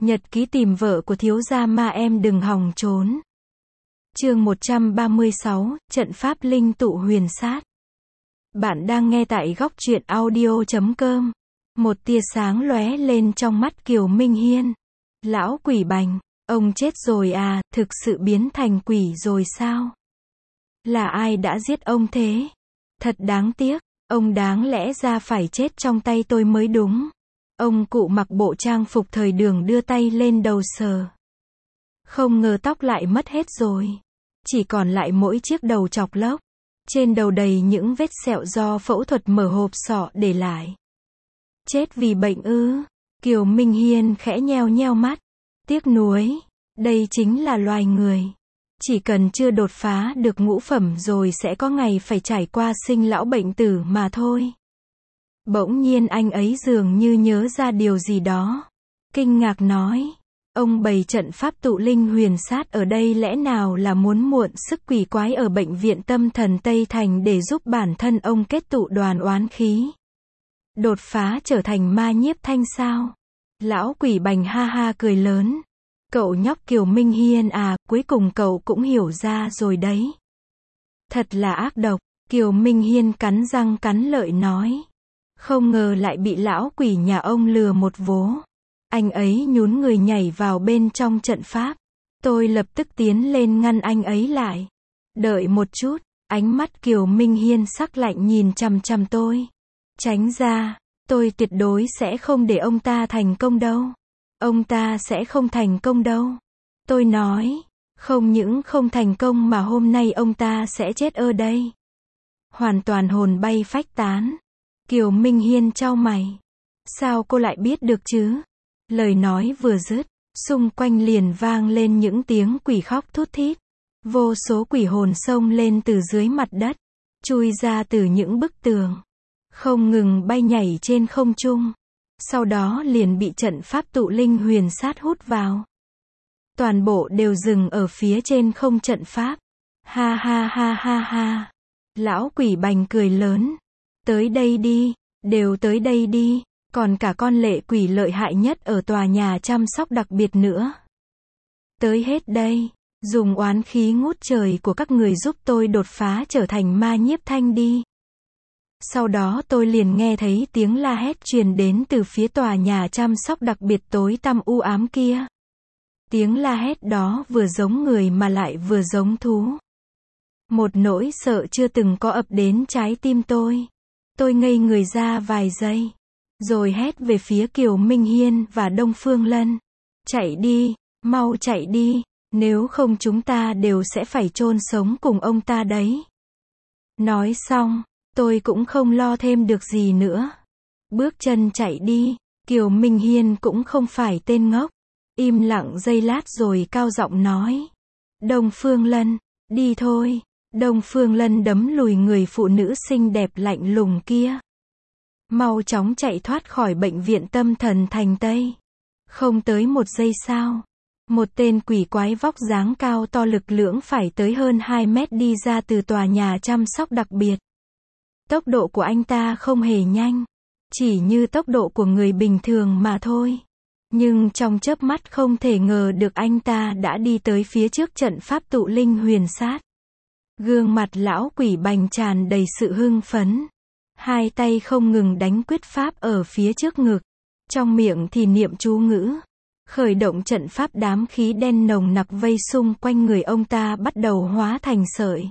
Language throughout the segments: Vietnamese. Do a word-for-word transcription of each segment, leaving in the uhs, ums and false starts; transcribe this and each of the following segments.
Nhật ký tìm vợ của thiếu gia ma em đừng hòng trốn. Chương một trăm ba mươi sáu, trận pháp linh tụ huyền sát. Bạn đang nghe tại góc truyện audio chấm com. Một tia sáng lóe lên trong mắt Kiều Minh Hiên. Lão quỷ bành, ông chết rồi à, thực sự biến thành quỷ rồi sao? Là ai đã giết ông thế? Thật đáng tiếc, ông đáng lẽ ra phải chết trong tay tôi mới đúng. Ông cụ mặc bộ trang phục thời đường đưa tay lên đầu sờ. Không ngờ tóc lại mất hết rồi. Chỉ còn lại mỗi chiếc đầu chọc lốc. Trên đầu đầy những vết sẹo do phẫu thuật mở hộp sọ để lại. Chết vì bệnh ư? Kiều Minh Hiên khẽ nheo nheo mắt. Tiếc nuối, đây chính là loài người. Chỉ cần chưa đột phá được ngũ phẩm rồi sẽ có ngày phải trải qua sinh lão bệnh tử mà thôi. Bỗng nhiên anh ấy dường như nhớ ra điều gì đó. Kinh ngạc nói, ông bày trận pháp tụ linh huyền sát ở đây lẽ nào là muốn muộn sức quỷ quái ở bệnh viện tâm thần Tây Thành để giúp bản thân ông kết tụ đoàn oán khí. Đột phá trở thành ma nhiếp thanh sao? Lão quỷ bành ha ha cười lớn. Cậu nhóc Kiều Minh Hiên à, cuối cùng cậu cũng hiểu ra rồi đấy. Thật là ác độc, Kiều Minh Hiên cắn răng cắn lợi nói. Không ngờ lại bị lão quỷ nhà ông lừa một vố. Anh ấy nhún người nhảy vào bên trong trận pháp. Tôi lập tức tiến lên ngăn anh ấy lại. Đợi một chút, ánh mắt Kiều Minh Hiên sắc lạnh nhìn chằm chằm tôi. Tránh ra, tôi tuyệt đối sẽ không để ông ta thành công đâu. Ông ta sẽ không thành công đâu. Tôi nói, không những không thành công mà hôm nay ông ta sẽ chết ở đây. Hoàn toàn hồn bay phách tán. Kiều Minh Hiên chau mày. Sao cô lại biết được chứ? Lời nói vừa dứt, xung quanh liền vang lên những tiếng quỷ khóc thút thít. Vô số quỷ hồn xông lên từ dưới mặt đất, chui ra từ những bức tường, không ngừng bay nhảy trên không trung. Sau đó liền bị trận pháp tụ linh huyền sát hút vào. Toàn bộ đều dừng ở phía trên không trận pháp. Ha ha ha ha ha. Lão quỷ bành cười lớn. Tới đây đi, đều tới đây đi, còn cả con lệ quỷ lợi hại nhất ở tòa nhà chăm sóc đặc biệt nữa. Tới hết đây, dùng oán khí ngút trời của các người giúp tôi đột phá trở thành ma nhiếp thanh đi. Sau đó tôi liền nghe thấy tiếng la hét truyền đến từ phía tòa nhà chăm sóc đặc biệt tối tăm u ám kia. Tiếng la hét đó vừa giống người mà lại vừa giống thú. Một nỗi sợ chưa từng có ập đến trái tim tôi. Tôi ngây người ra vài giây, rồi hét về phía Kiều Minh Hiên và Đông Phương Lân. Chạy đi, mau chạy đi, nếu không chúng ta đều sẽ phải chôn sống cùng ông ta đấy. Nói xong, tôi cũng không lo thêm được gì nữa. Bước chân chạy đi, Kiều Minh Hiên cũng không phải tên ngốc. Im lặng giây lát rồi cao giọng nói. Đông Phương Lân, đi thôi. Đông Phương Lân đấm lùi người phụ nữ xinh đẹp lạnh lùng kia. Mau chóng chạy thoát khỏi bệnh viện tâm thần thành Tây. Không tới một giây sau, một tên quỷ quái vóc dáng cao to lực lưỡng phải tới hơn hai mét đi ra từ tòa nhà chăm sóc đặc biệt. Tốc độ của anh ta không hề nhanh, chỉ như tốc độ của người bình thường mà thôi. Nhưng trong chớp mắt không thể ngờ được anh ta đã đi tới phía trước trận pháp tụ linh huyền sát. Gương mặt lão quỷ bành tràn đầy sự hưng phấn. Hai tay không ngừng đánh quyết pháp ở phía trước ngực. Trong miệng thì niệm chú ngữ. Khởi động trận pháp đám khí đen nồng nặc vây xung quanh người ông ta bắt đầu hóa thành sợi.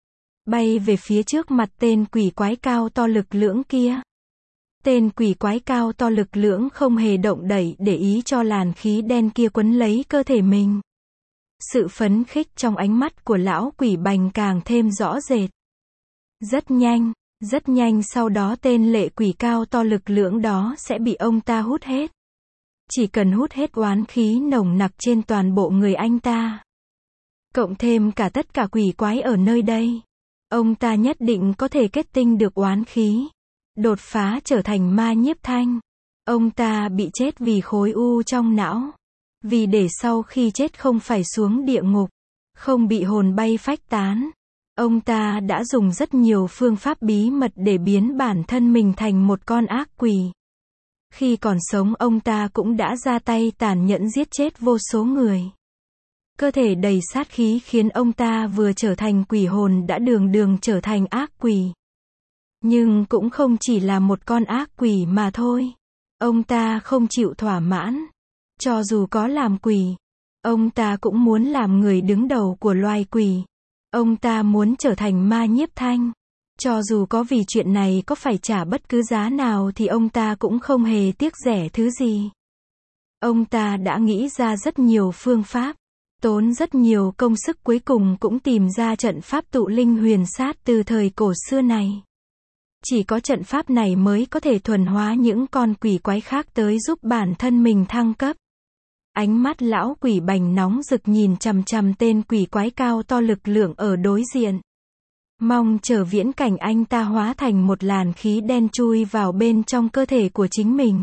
Bay về phía trước mặt tên quỷ quái cao to lực lưỡng kia. Tên quỷ quái cao to lực lưỡng không hề động đậy để ý cho làn khí đen kia quấn lấy cơ thể mình. Sự phấn khích trong ánh mắt của lão quỷ bành càng thêm rõ rệt. Rất nhanh, rất nhanh sau đó tên lệ quỷ cao to lực lưỡng đó sẽ bị ông ta hút hết. Chỉ cần hút hết oán khí nồng nặc trên toàn bộ người anh ta, cộng thêm cả tất cả quỷ quái ở nơi đây, ông ta nhất định có thể kết tinh được oán khí, đột phá trở thành ma nhiếp thanh. Ông ta bị chết vì khối u trong não. Vì để sau khi chết không phải xuống địa ngục, không bị hồn bay phách tán, ông ta đã dùng rất nhiều phương pháp bí mật để biến bản thân mình thành một con ác quỷ. Khi còn sống ông ta cũng đã ra tay tàn nhẫn giết chết vô số người. Cơ thể đầy sát khí khiến ông ta vừa trở thành quỷ hồn đã đường đường trở thành ác quỷ. Nhưng cũng không chỉ là một con ác quỷ mà thôi. Ông ta không chịu thỏa mãn. Cho dù có làm quỷ, ông ta cũng muốn làm người đứng đầu của loài quỷ. Ông ta muốn trở thành Ma Nhiếp Thanh. Cho dù có vì chuyện này có phải trả bất cứ giá nào thì ông ta cũng không hề tiếc rẻ thứ gì. Ông ta đã nghĩ ra rất nhiều phương pháp, tốn rất nhiều công sức cuối cùng cũng tìm ra trận pháp tụ linh huyền sát từ thời cổ xưa này. Chỉ có trận pháp này mới có thể thuần hóa những con quỷ quái khác tới giúp bản thân mình thăng cấp. Ánh mắt lão quỷ bành nóng rực nhìn chằm chằm tên quỷ quái cao to lực lượng ở đối diện. Mong chờ viễn cảnh anh ta hóa thành một làn khí đen chui vào bên trong cơ thể của chính mình.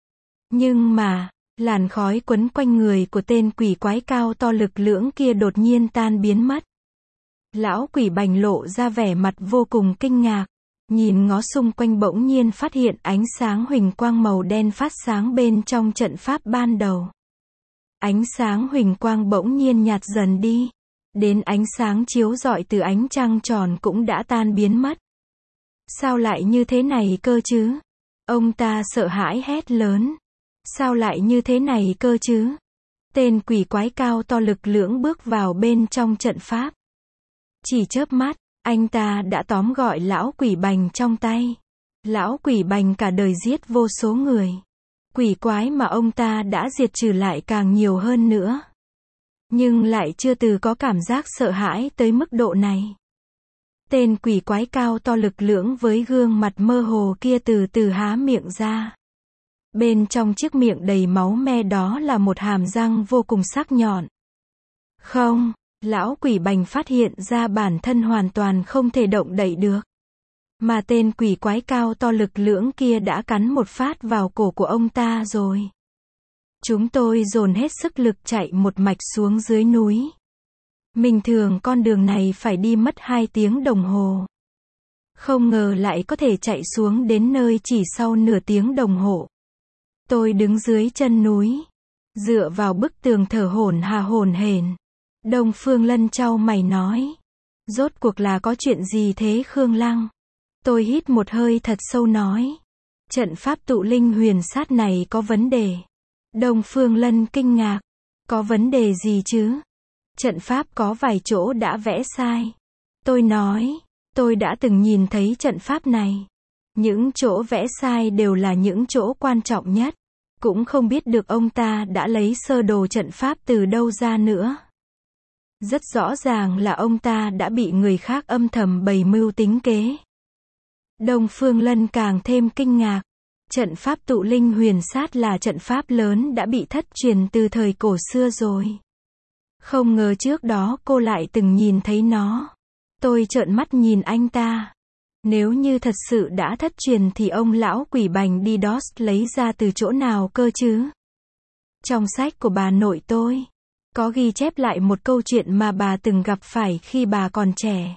Nhưng mà, làn khói quấn quanh người của tên quỷ quái cao to lực lưỡng kia đột nhiên tan biến mất. Lão quỷ bành lộ ra vẻ mặt vô cùng kinh ngạc. Nhìn ngó xung quanh bỗng nhiên phát hiện ánh sáng huỳnh quang màu đen phát sáng bên trong trận pháp ban đầu. Ánh sáng huỳnh quang bỗng nhiên nhạt dần đi. Đến ánh sáng chiếu rọi từ ánh trăng tròn cũng đã tan biến mất. Sao lại như thế này cơ chứ? Ông ta sợ hãi hét lớn. Sao lại như thế này cơ chứ? Tên quỷ quái cao to lực lưỡng bước vào bên trong trận pháp. Chỉ chớp mắt, anh ta đã tóm gọi lão quỷ bành trong tay. Lão quỷ bành cả đời giết vô số người. Quỷ quái mà ông ta đã diệt trừ lại càng nhiều hơn nữa. Nhưng lại chưa từ có cảm giác sợ hãi tới mức độ này. Tên quỷ quái cao to lực lưỡng với gương mặt mơ hồ kia từ từ há miệng ra. Bên trong chiếc miệng đầy máu me đó là một hàm răng vô cùng sắc nhọn. Không, lão quỷ bành phát hiện ra bản thân hoàn toàn không thể động đậy được. Mà tên quỷ quái cao to lực lưỡng kia đã cắn một phát vào cổ của ông ta rồi. Chúng tôi dồn hết sức lực chạy một mạch xuống dưới núi. Bình thường con đường này phải đi mất hai tiếng đồng hồ. Không ngờ lại có thể chạy xuống đến nơi chỉ sau nửa tiếng đồng hồ. Tôi đứng dưới chân núi, dựa vào bức tường thở hổn hà hổn hển. Đông Phương Lân chau mày nói. Rốt cuộc là có chuyện gì thế Khương Lăng? Tôi hít một hơi thật sâu nói. Trận pháp tụ linh huyền sát này có vấn đề. Đông Phương Lân kinh ngạc. Có vấn đề gì chứ? Trận pháp có vài chỗ đã vẽ sai. Tôi nói. Tôi đã từng nhìn thấy trận pháp này. Những chỗ vẽ sai đều là những chỗ quan trọng nhất. Cũng không biết được ông ta đã lấy sơ đồ trận pháp từ đâu ra nữa. Rất rõ ràng là ông ta đã bị người khác âm thầm bày mưu tính kế. Đông Phương Lân càng thêm kinh ngạc. Trận pháp tụ linh huyền sát là trận pháp lớn đã bị thất truyền từ thời cổ xưa rồi. Không ngờ trước đó cô lại từng nhìn thấy nó. Tôi trợn mắt nhìn anh ta. Nếu như thật sự đã thất truyền thì ông lão quỷ bành đi đó lấy ra từ chỗ nào cơ chứ? Trong sách của bà nội tôi, có ghi chép lại một câu chuyện mà bà từng gặp phải khi bà còn trẻ.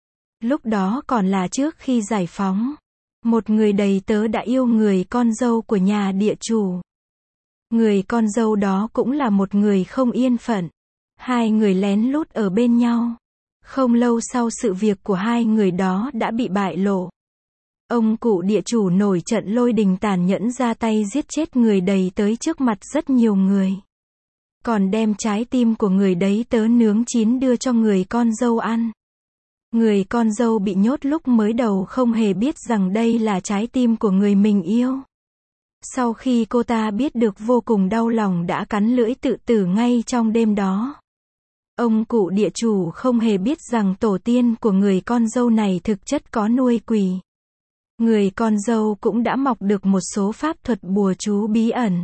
Lúc đó còn là trước khi giải phóng. Một người đầy tớ đã yêu người con dâu của nhà địa chủ. Người con dâu đó cũng là một người không yên phận. Hai người lén lút ở bên nhau. Không lâu sau sự việc của hai người đó đã bị bại lộ. Ông cụ địa chủ nổi trận lôi đình tàn nhẫn ra tay giết chết người đầy tới trước mặt rất nhiều người. Còn đem trái tim của người đấy tớ nướng chín đưa cho người con dâu ăn. Người con dâu bị nhốt lúc mới đầu không hề biết rằng đây là trái tim của người mình yêu. Sau khi cô ta biết được vô cùng đau lòng đã cắn lưỡi tự tử ngay trong đêm đó. Ông cụ địa chủ không hề biết rằng tổ tiên của người con dâu này thực chất có nuôi quỷ. Người con dâu cũng đã mọc được một số pháp thuật bùa chú bí ẩn.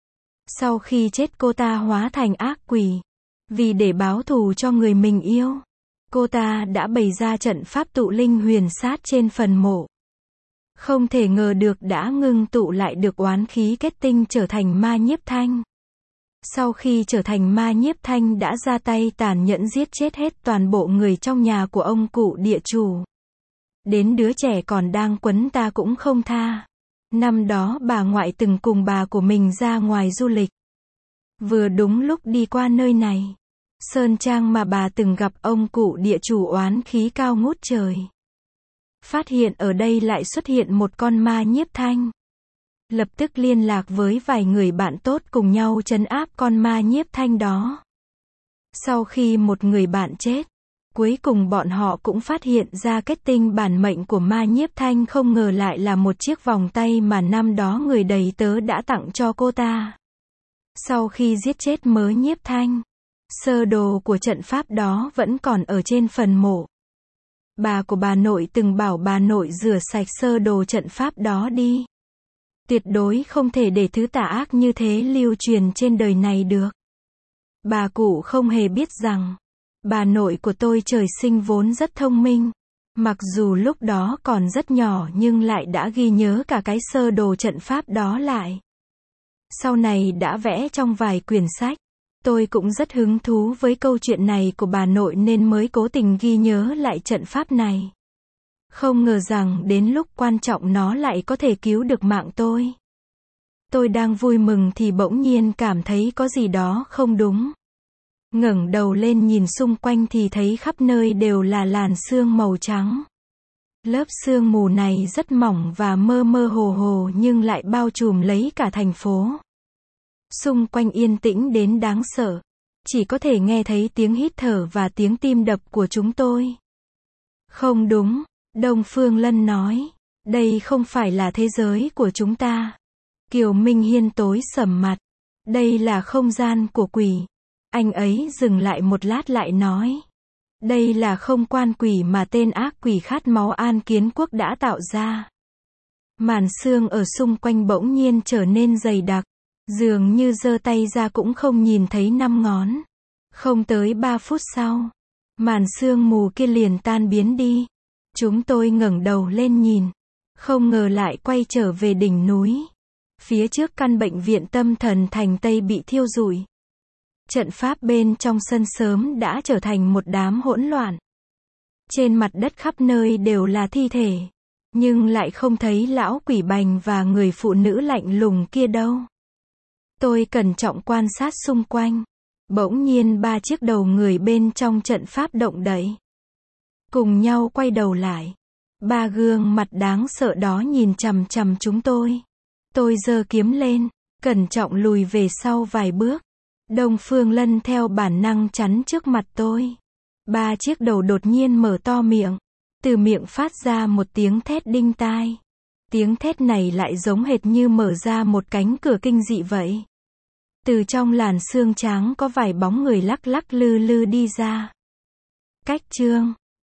Sau khi chết cô ta hóa thành ác quỷ. Vì để báo thù cho người mình yêu, cô ta đã bày ra trận pháp tụ linh huyền sát trên phần mộ. Không thể ngờ được đã ngưng tụ lại được oán khí kết tinh trở thành Ma Nhiếp Thanh. Sau khi trở thành Ma Nhiếp Thanh đã ra tay tàn nhẫn giết chết hết toàn bộ người trong nhà của ông cụ địa chủ. Đến đứa trẻ còn đang quấn ta cũng không tha. Năm đó bà ngoại từng cùng bà của mình ra ngoài du lịch. Vừa đúng lúc đi qua nơi này. Sơn trang mà bà từng gặp ông cụ địa chủ oán khí cao ngút trời. Phát hiện ở đây lại xuất hiện một con ma nhiếp thanh. Lập tức liên lạc với vài người bạn tốt cùng nhau trấn áp con ma nhiếp thanh đó. Sau khi một người bạn chết, cuối cùng bọn họ cũng phát hiện ra kết tinh bản mệnh của ma nhiếp thanh, không ngờ lại là một chiếc vòng tay mà năm đó người đầy tớ đã tặng cho cô ta. Sau khi giết chết mớ nhiếp thanh, sơ đồ của trận pháp đó vẫn còn ở trên phần mộ. Bà của bà nội từng bảo bà nội rửa sạch sơ đồ trận pháp đó đi. Tuyệt đối không thể để thứ tà ác như thế lưu truyền trên đời này được. Bà cụ không hề biết rằng, bà nội của tôi trời sinh vốn rất thông minh. Mặc dù lúc đó còn rất nhỏ nhưng lại đã ghi nhớ cả cái sơ đồ trận pháp đó lại. Sau này đã vẽ trong vài quyển sách. Tôi cũng rất hứng thú với câu chuyện này của bà nội nên mới cố tình ghi nhớ lại trận pháp này. Không ngờ rằng đến lúc quan trọng nó lại có thể cứu được mạng tôi. Tôi đang vui mừng thì bỗng nhiên cảm thấy có gì đó không đúng. Ngẩng đầu lên nhìn xung quanh thì thấy khắp nơi đều là làn sương màu trắng. Lớp sương mù này rất mỏng và mơ mơ hồ hồ nhưng lại bao trùm lấy cả thành phố. Xung quanh yên tĩnh đến đáng sợ. Chỉ có thể nghe thấy tiếng hít thở và tiếng tim đập của chúng tôi. Không đúng, Đông Phương Lân nói. Đây không phải là thế giới của chúng ta. Kiều Minh Hiên tối sầm mặt. Đây là không gian của quỷ. Anh ấy dừng lại một lát lại nói. Đây là không quan quỷ mà tên ác quỷ khát máu An Kiến Quốc đã tạo ra. Màn sương ở xung quanh bỗng nhiên trở nên dày đặc. Dường như giơ tay ra cũng không nhìn thấy năm ngón. Không tới ba phút sau, màn sương mù kia liền tan biến đi. Chúng tôi ngẩng đầu lên nhìn. Không ngờ lại quay trở về đỉnh núi. Phía trước căn bệnh viện tâm thần thành Tây bị thiêu rụi. Trận pháp bên trong sân sớm đã trở thành một đám hỗn loạn. Trên mặt đất khắp nơi đều là thi thể. Nhưng lại không thấy lão quỷ bành và người phụ nữ lạnh lùng kia đâu. Tôi cẩn trọng quan sát xung quanh. Bỗng nhiên ba chiếc đầu người bên trong trận pháp động đậy. Cùng nhau quay đầu lại. Ba gương mặt đáng sợ đó nhìn chằm chằm chúng tôi. Tôi giơ kiếm lên, cẩn trọng lùi về sau vài bước. Đông Phương Lân theo bản năng chắn trước mặt tôi. Ba chiếc đầu đột nhiên mở to miệng. Từ miệng phát ra một tiếng thét đinh tai. Tiếng thét này lại giống hệt như mở ra một cánh cửa kinh dị vậy. Từ trong làn sương trắng có vài bóng người lắc lắc lư lư đi ra. Cách chương